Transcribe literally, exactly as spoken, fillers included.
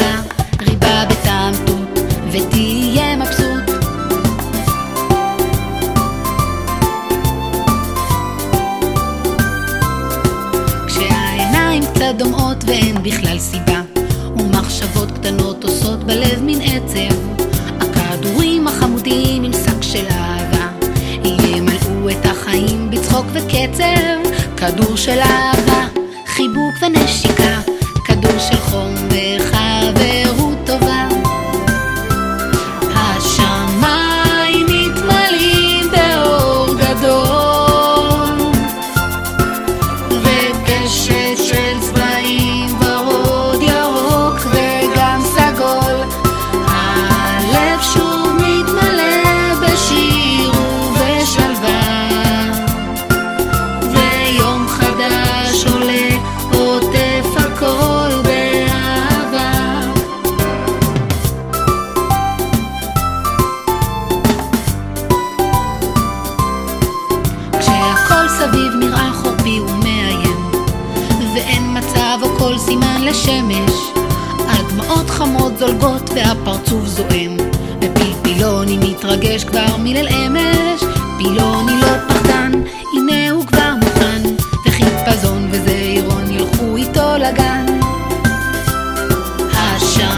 אהבה, ריבה בטעם תות, ותהיה מבסוט. כשהעיניים קצת דומעות ואין בכלל סיבה, ומחשבות קטנות עושות בלב מן עצב, הכדורים החמודים עם שק של אהבה ימלאו את החיים בצחוק וקצב. כדור של אהבה, חיבוק ונשיקה, כדור של חום וחברות טובה. השמיים מתמלאים באור גדול, וקשת של צבעים ורוד, ירוק וגם סגול. הלב שוב מתמלא בשיר ובשלווה, ויום חדש עולה עוטף הכל באהבה. כשהכל סביב נראה חורפי ומאיים, ואין מצב או כל סימן לשמש, הדמעות חמות זולגות והפרצוף זועם, ופילפילוני מתרגש כבר מליל אמש. פילוני לא פחדן, הנה הוא כבר מוכן, וחיפזון וזעירון ילכו איתו לגן. השם